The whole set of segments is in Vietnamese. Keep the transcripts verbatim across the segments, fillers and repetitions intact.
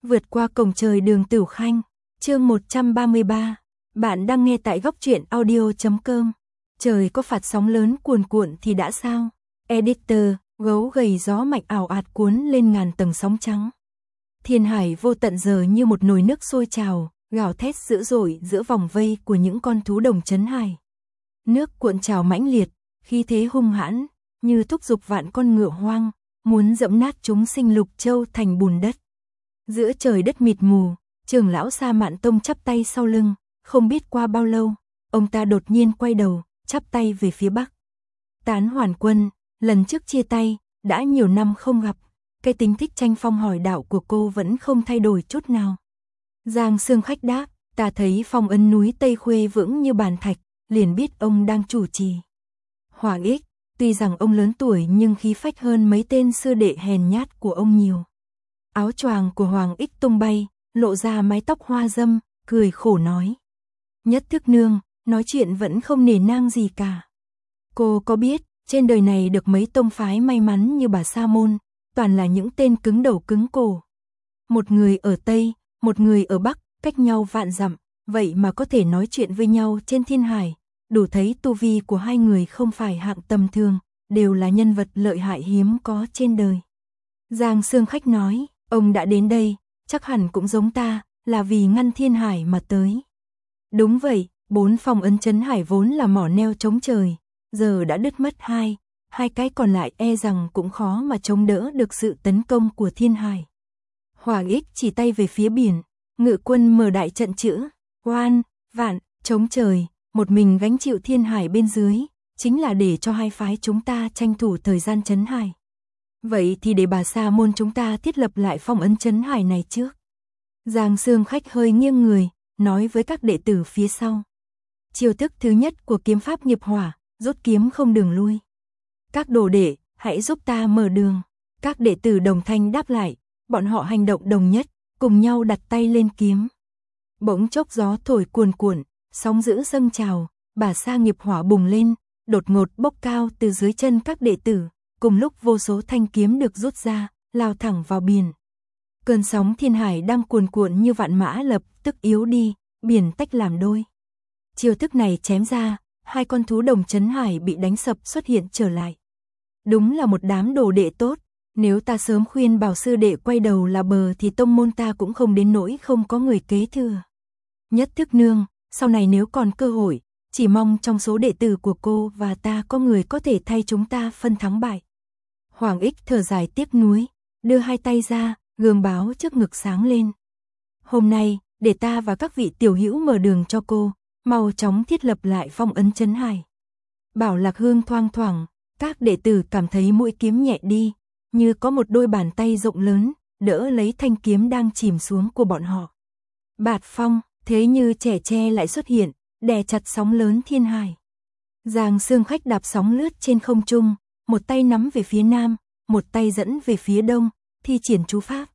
Vượt qua cổng trời Đường Tửu Khanh, chương một trăm ba mươi ba. Bạn đang nghe tại góc truyện audio chấm com. Trời có phạt sóng lớn cuồn cuộn thì đã sao? Editor, gấu gầy gió mạnh ảo ạt cuốn lên ngàn tầng sóng trắng. Thiên hải vô tận giờ như một nồi nước sôi trào, gào thét dữ dội giữa vòng vây của những con thú đồng trấn hải. Nước cuộn trào mãnh liệt, khí thế hung hãn, như thúc giục vạn con ngựa hoang, muốn dẫm nát chúng sinh Lục Châu thành bùn đất. Giữa trời đất mịt mù, trưởng lão Sa Mạn Tông chắp tay sau lưng, không biết qua bao lâu, ông ta đột nhiên quay đầu, chắp tay về phía bắc. Tán Hoàn Quân, lần trước chia tay, đã nhiều năm không gặp, cái tính thích tranh phong hỏi đạo của cô vẫn không thay đổi chút nào. Giang Sương khách đáp, ta thấy phong ấn núi Tây Khuê vững như bàn thạch, liền biết ông đang chủ trì. Hoàng Ích, tuy rằng ông lớn tuổi nhưng khí phách hơn mấy tên sư đệ hèn nhát của ông nhiều. Áo choàng của Hoàng Ích tung bay, lộ ra mái tóc hoa dâm, cười khổ nói. Nhất Thức Nương, nói chuyện vẫn không nể nang gì cả. Cô có biết, trên đời này được mấy tông phái may mắn như bà Sa Môn, toàn là những tên cứng đầu cứng cổ. Một người ở Tây, một người ở Bắc, cách nhau vạn dặm, vậy mà có thể nói chuyện với nhau trên thiên hải, đủ thấy tu vi của hai người không phải hạng tầm thường, đều là nhân vật lợi hại hiếm có trên đời. Giang Sương khách nói, ông đã đến đây, chắc hẳn cũng giống ta, là vì ngăn thiên hải mà tới. Đúng vậy, bốn phong ấn trấn hải vốn là mỏ neo chống trời, giờ đã đứt mất hai, hai cái còn lại e rằng cũng khó mà chống đỡ được sự tấn công của thiên hải. Hoàng Ích chỉ tay về phía biển, ngự quân mở đại trận chữ, oan, vạn, chống trời, một mình gánh chịu thiên hải bên dưới, chính là để cho hai phái chúng ta tranh thủ thời gian trấn hải. Vậy thì để bà Sa Môn chúng ta thiết lập lại phong ấn trấn hải này trước. Giang Sương khách hơi nghiêng người, nói với các đệ tử phía sau. Chiêu thức thứ nhất của kiếm pháp nghiệp hỏa, rút kiếm không đường lui. Các đồ đệ, hãy giúp ta mở đường. Các đệ tử đồng thanh đáp lại, bọn họ hành động đồng nhất, cùng nhau đặt tay lên kiếm. Bỗng chốc gió thổi cuồn cuộn, sóng dữ dâng trào, bà sa nghiệp hỏa bùng lên, đột ngột bốc cao từ dưới chân các đệ tử, cùng lúc vô số thanh kiếm được rút ra, lao thẳng vào biển. Cơn sóng thiên hải đang cuồn cuộn như vạn mã lập tức yếu đi, biển tách làm đôi. Chiêu thức này chém ra, hai con thú đồng trấn hải bị đánh sập xuất hiện trở lại. Đúng là một đám đồ đệ tốt, nếu ta sớm khuyên bảo sư đệ quay đầu là bờ thì tông môn ta cũng không đến nỗi không có người kế thừa. Nhất Thức Nương, sau này nếu còn cơ hội, chỉ mong trong số đệ tử của cô và ta có người có thể thay chúng ta phân thắng bại. Hoàng Ích thở dài tiếc nuối, đưa hai tay ra, gương báo trước ngực sáng lên. Hôm nay, để ta và các vị tiểu hữu mở đường cho cô, mau chóng thiết lập lại phong ấn trấn hải. Bảo lạc hương thoang thoảng, các đệ tử cảm thấy mũi kiếm nhẹ đi, như có một đôi bàn tay rộng lớn, đỡ lấy thanh kiếm đang chìm xuống của bọn họ. Bạt phong, thế như trẻ tre lại xuất hiện, đè chặt sóng lớn thiên hải. Giang Sương khách đạp sóng lướt trên không trung, một tay nắm về phía nam, một tay dẫn về phía đông, thi triển chú pháp.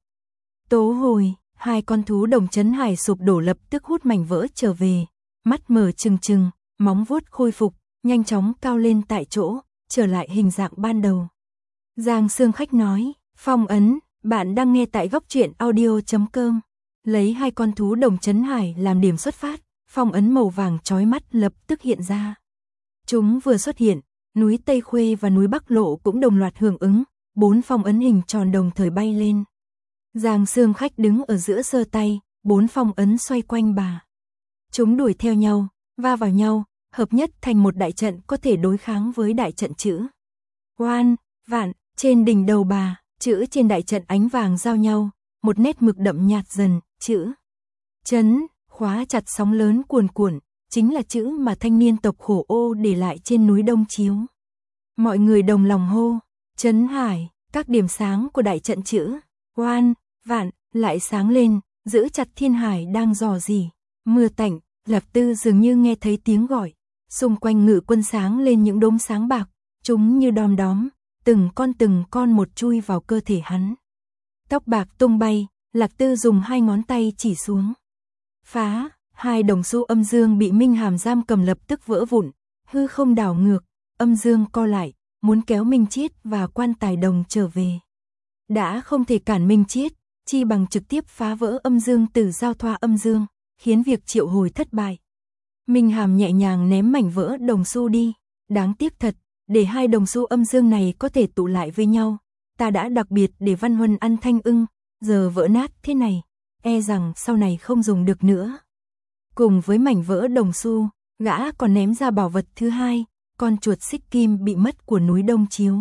Tố hồi, hai con thú đồng trấn hải sụp đổ lập tức hút mảnh vỡ trở về, mắt mở trừng trừng, móng vuốt khôi phục, nhanh chóng cao lên tại chỗ, trở lại hình dạng ban đầu. Giang Sương khách nói, phong ấn, bạn đang nghe tại góc truyện audio chấm com. Lấy hai con thú đồng trấn hải làm điểm xuất phát, phong ấn màu vàng chói mắt lập tức hiện ra. Chúng vừa xuất hiện, núi Tây Khuê và núi Bắc Lộ cũng đồng loạt hưởng ứng, bốn phong ấn hình tròn đồng thời bay lên. Giang Sương khách đứng ở giữa giơ tay, bốn phong ấn xoay quanh bà. Chúng đuổi theo nhau, va vào nhau, hợp nhất thành một đại trận có thể đối kháng với đại trận chữ. Oan, vạn, trên đỉnh đầu bà, chữ trên đại trận ánh vàng giao nhau, một nét mực đậm nhạt dần, chữ. Chấn, khóa chặt sóng lớn cuồn cuộn, chính là chữ mà thanh niên tộc Khổ Ô để lại trên núi Đông Chiếu. Mọi người đồng lòng hô, trấn hải, các điểm sáng của đại trận chữ, oan, vạn, lại sáng lên, giữ chặt thiên hải đang dò dỉ. Mưa tạnh, Lạc Tư dường như nghe thấy tiếng gọi, xung quanh ngự quân sáng lên những đốm sáng bạc, chúng như đom đóm, từng con từng con một chui vào cơ thể hắn. Tóc bạc tung bay, Lạc Tư dùng hai ngón tay chỉ xuống. Phá, hai đồng xu âm dương bị Minh Hàm giam cầm lập tức vỡ vụn, hư không đảo ngược, âm dương co lại, muốn kéo Minh Chiết và Quan Tài Đồng trở về. Đã không thể cản Minh Chiết, chi bằng trực tiếp phá vỡ âm dương tử giao thoa âm dương, khiến việc triệu hồi thất bại. Minh Hàm nhẹ nhàng ném mảnh vỡ đồng xu đi, đáng tiếc thật, để hai đồng xu âm dương này có thể tụ lại với nhau, ta đã đặc biệt để Văn Huân ăn thanh ưng, giờ vỡ nát thế này, e rằng sau này không dùng được nữa. Cùng với mảnh vỡ đồng xu, gã còn ném ra bảo vật thứ hai, con chuột xích kim bị mất của núi Đông Chiếu.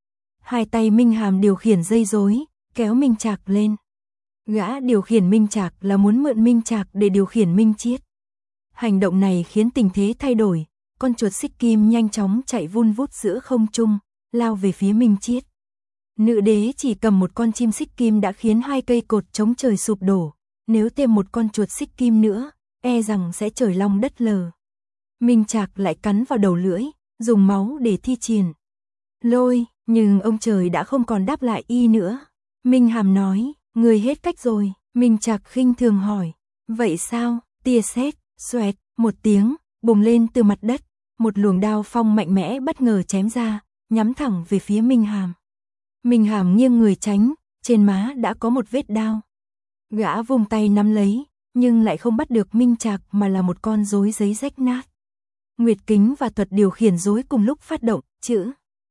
Hai tay Minh Hàm điều khiển dây rối, kéo Minh Trạc lên. Gã điều khiển Minh Trạc là muốn mượn Minh Trạc để điều khiển Minh Chiết. Hành động này khiến tình thế thay đổi, con chuột xích kim nhanh chóng chạy vun vút giữa không trung, lao về phía Minh Chiết. Nữ đế chỉ cầm một con chim xích kim đã khiến hai cây cột chống trời sụp đổ, nếu thêm một con chuột xích kim nữa, e rằng sẽ trời long đất lở. Minh Trạc lại cắn vào đầu lưỡi, dùng máu để thi triển lôi, nhưng ông trời đã không còn đáp lại y nữa. Minh Hàm nói, người hết cách rồi. Minh Trạc khinh thường hỏi, vậy sao? Tia sét, xoẹt, một tiếng, bùng lên từ mặt đất, một luồng đao phong mạnh mẽ bất ngờ chém ra, nhắm thẳng về phía Minh Hàm. Minh Hàm nghiêng người tránh, trên má đã có một vết đao. Gã vùng tay nắm lấy, nhưng lại không bắt được Minh Trạc mà là một con rối giấy rách nát. Nguyệt kính và thuật điều khiển rối cùng lúc phát động, chữ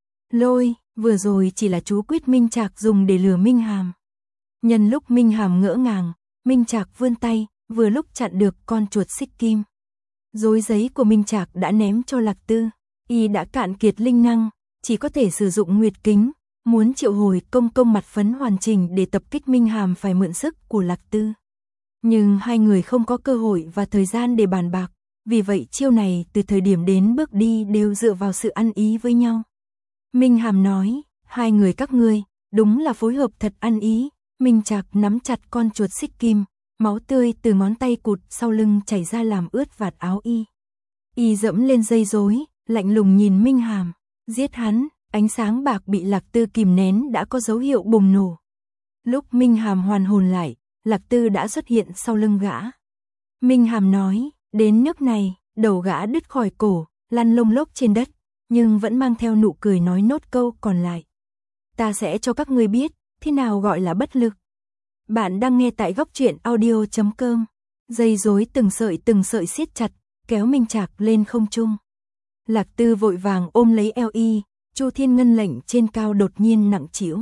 lôi, vừa rồi chỉ là chú quyết Minh Trạc dùng để lừa Minh Hàm. Nhân lúc Minh Hàm ngỡ ngàng, Minh Trạc vươn tay, vừa lúc chặn được con chuột xích kim. Rối giấy của Minh Trạc đã ném cho Lạc Tư, y đã cạn kiệt linh năng, chỉ có thể sử dụng nguyệt kính, muốn triệu hồi công công mặt phấn hoàn chỉnh để tập kích Minh Hàm phải mượn sức của Lạc Tư. Nhưng hai người không có cơ hội và thời gian để bàn bạc, vì vậy chiêu này từ thời điểm đến bước đi đều dựa vào sự ăn ý với nhau. Minh Hàm nói, hai người các ngươi, đúng là phối hợp thật ăn ý. Minh Trạc nắm chặt con chuột xích kim, máu tươi từ ngón tay cụt sau lưng chảy ra làm ướt vạt áo y. Y dẫm lên dây rối, lạnh lùng nhìn Minh Hàm, giết hắn. Ánh sáng bạc bị Lạc Tư kìm nén đã có dấu hiệu bùng nổ. Lúc Minh Hàm hoàn hồn lại, Lạc Tư đã xuất hiện sau lưng gã. Minh Hàm nói, đến nước này, đầu gã đứt khỏi cổ, lăn lông lốc trên đất, nhưng vẫn mang theo nụ cười nói nốt câu còn lại. Ta sẽ cho các ngươi biết, thế nào gọi là bất lực. Bạn đang nghe tại góc truyện audio chấm com. Dây rối từng sợi từng sợi siết chặt, kéo Minh Trạc lên không trung. Lạc Tư vội vàng ôm lấy eo y. Chu Thiên Ngân lệnh trên cao đột nhiên nặng trĩu.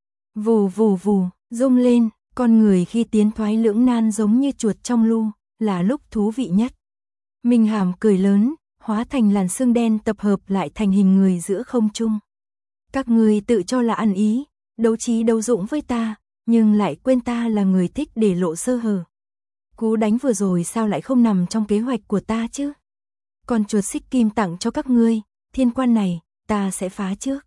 Vù vù vù, rung lên, con người khi tiến thoái lưỡng nan giống như chuột trong lu, là lúc thú vị nhất. Minh Hàm cười lớn, hóa thành làn sương đen tập hợp lại thành hình người giữa không trung. Các ngươi tự cho là ăn ý, đấu trí đấu dũng với ta, nhưng lại quên ta là người thích để lộ sơ hở. Cú đánh vừa rồi sao lại không nằm trong kế hoạch của ta chứ? Con chuột xích kim tặng cho các ngươi, thiên quan này ta sẽ phá trước.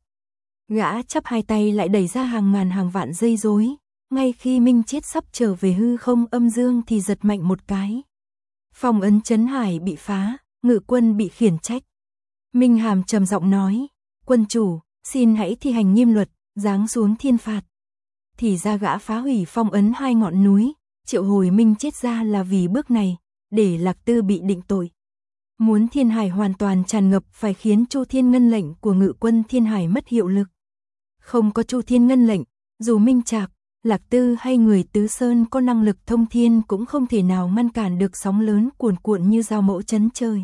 Gã chắp hai tay lại đẩy ra hàng ngàn hàng vạn dây rối, ngay khi Minh Chiết sắp trở về hư không âm dương thì giật mạnh một cái. Phong ấn Trấn Hải bị phá, Ngự Quân bị khiển trách. Minh Hàm trầm giọng nói, quân chủ, xin hãy thi hành nghiêm luật, giáng xuống thiên phạt. Thì ra gã phá hủy phong ấn hai ngọn núi, triệu hồi Minh Chiết ra là vì bước này, để Lạc Tư bị định tội. Muốn Thiên Hải hoàn toàn tràn ngập phải khiến Chu Thiên Ngân lệnh của Ngự Quân Thiên Hải mất hiệu lực. Không có Chu Thiên Ngân lệnh, dù Minh Trạc, Lạc Tư hay người Tứ Sơn có năng lực thông thiên cũng không thể nào ngăn cản được sóng lớn cuồn cuộn như dao mẫu chấn trời.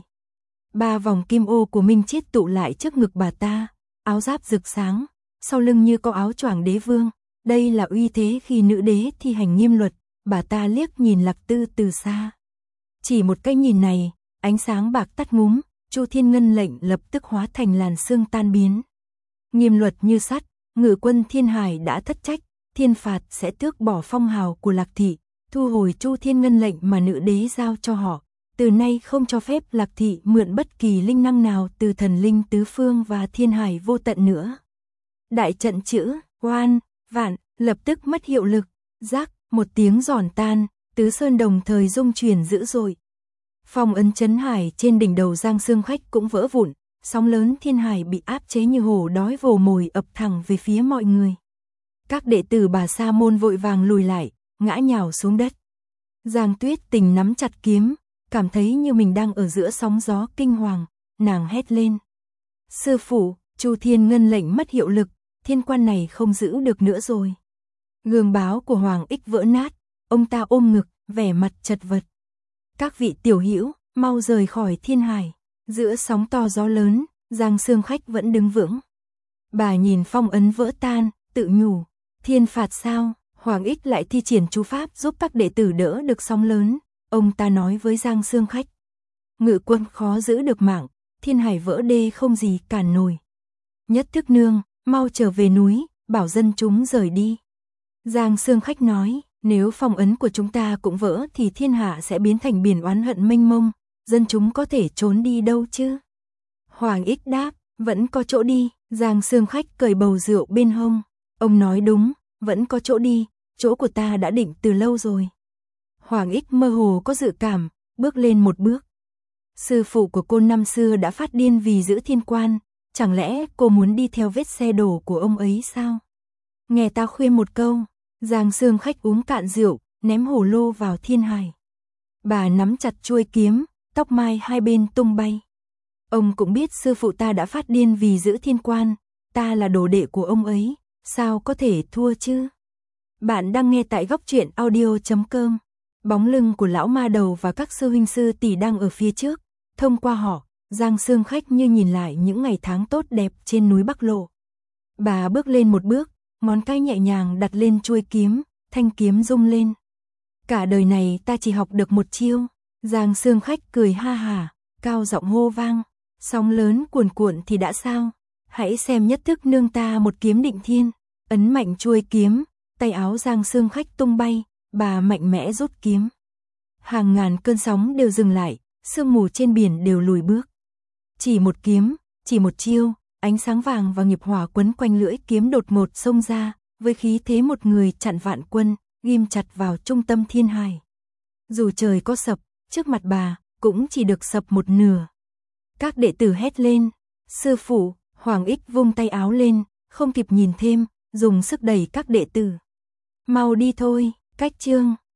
Ba vòng kim ô của Minh Chiết tụ lại trước ngực bà ta, áo giáp rực sáng, sau lưng như có áo choàng đế vương. Đây là uy thế khi nữ đế thi hành nghiêm luật, bà ta liếc nhìn Lạc Tư từ xa. Chỉ một cái nhìn này, ánh sáng bạc tắt ngúm, Chu Thiên Ngân lệnh lập tức hóa thành làn sương tan biến. Nghiêm luật như sắt, Ngự Quân Thiên Hải đã thất trách, thiên phạt sẽ tước bỏ phong hào của Lạc thị, thu hồi Chu Thiên Ngân lệnh mà nữ đế giao cho họ. Từ nay không cho phép Lạc thị mượn bất kỳ linh năng nào từ thần linh tứ phương và thiên hải vô tận nữa. Đại trận chữ, oan, vạn, lập tức mất hiệu lực. Rác, một tiếng giòn tan, Tứ Sơn đồng thời rung chuyển dữ dội. Phong ấn Trấn Hải trên đỉnh đầu Giang Sương Khách cũng vỡ vụn, sóng lớn thiên hải bị áp chế như hổ đói vồ mồi ập thẳng về phía mọi người. Các đệ tử Bà Sa Môn vội vàng lùi lại, ngã nhào xuống đất. Giang Tuyết Tình nắm chặt kiếm, cảm thấy như mình đang ở giữa sóng gió kinh hoàng, nàng hét lên. Sư phụ, Chu Thiên Ngân lệnh mất hiệu lực, thiên quan này không giữ được nữa rồi. Gương báo của Hoàng Ích vỡ nát, ông ta ôm ngực, vẻ mặt chật vật. Các vị tiểu hữu, mau rời khỏi thiên hải. Giữa sóng to gió lớn, Giang Sương Khách vẫn đứng vững. Bà nhìn phong ấn vỡ tan, tự nhủ, thiên phạt sao? Hoàng Ích lại thi triển chú pháp giúp các đệ tử đỡ được sóng lớn. Ông ta nói với Giang Sương Khách, ngự quân khó giữ được mạng, thiên hải vỡ đê không gì cản nổi. Nhất Thức Nương, mau trở về núi, bảo dân chúng rời đi. Giang Sương Khách nói, nếu phong ấn của chúng ta cũng vỡ thì thiên hạ sẽ biến thành biển oán hận mênh mông, dân chúng có thể trốn đi đâu chứ? Hoàng Ích đáp, vẫn có chỗ đi. Giang Sương Khách cởi bầu rượu bên hông. Ông nói đúng, vẫn có chỗ đi, chỗ của ta đã định từ lâu rồi. Hoàng Ích mơ hồ có dự cảm, bước lên một bước. Sư phụ của cô năm xưa đã phát điên vì giữ thiên quan, chẳng lẽ cô muốn đi theo vết xe đổ của ông ấy sao? Nghe ta khuyên một câu. Giang Sương Khách uống cạn rượu, ném hổ lô vào thiên hải. Bà nắm chặt chuôi kiếm, tóc mai hai bên tung bay. Ông cũng biết sư phụ ta đã phát điên vì giữ thiên quan, ta là đồ đệ của ông ấy, sao có thể thua chứ? Bạn đang nghe tại góc truyện audio chấm com. Bóng lưng của lão ma đầu và các sư huynh sư tỷ đang ở phía trước. Thông qua họ, Giang Sương Khách như nhìn lại những ngày tháng tốt đẹp trên núi Bắc Lộ. Bà bước lên một bước, ngón tay nhẹ nhàng đặt lên chuôi kiếm, thanh kiếm rung lên. Cả đời này ta chỉ học được một chiêu. Giang Sương Khách cười ha hả, cao giọng hô vang, sóng lớn cuồn cuộn thì đã sao? Hãy xem Nhất Thức Nương ta một kiếm định thiên. Ấn mạnh chuôi kiếm, tay áo Giang Sương Khách tung bay, bà mạnh mẽ rút kiếm. Hàng ngàn cơn sóng đều dừng lại, sương mù trên biển đều lùi bước. Chỉ một kiếm, chỉ một chiêu, ánh sáng vàng và nghiệp hỏa quấn quanh lưỡi kiếm đột ngột xông ra, với khí thế một người chặn vạn quân, ghim chặt vào trung tâm thiên hải. Dù trời có sập, trước mặt bà, cũng chỉ được sập một nửa. Các đệ tử hét lên, sư phụ. Hoàng Ích vung tay áo lên, không kịp nhìn thêm, dùng sức đẩy các đệ tử. Mau đi thôi, cách chương.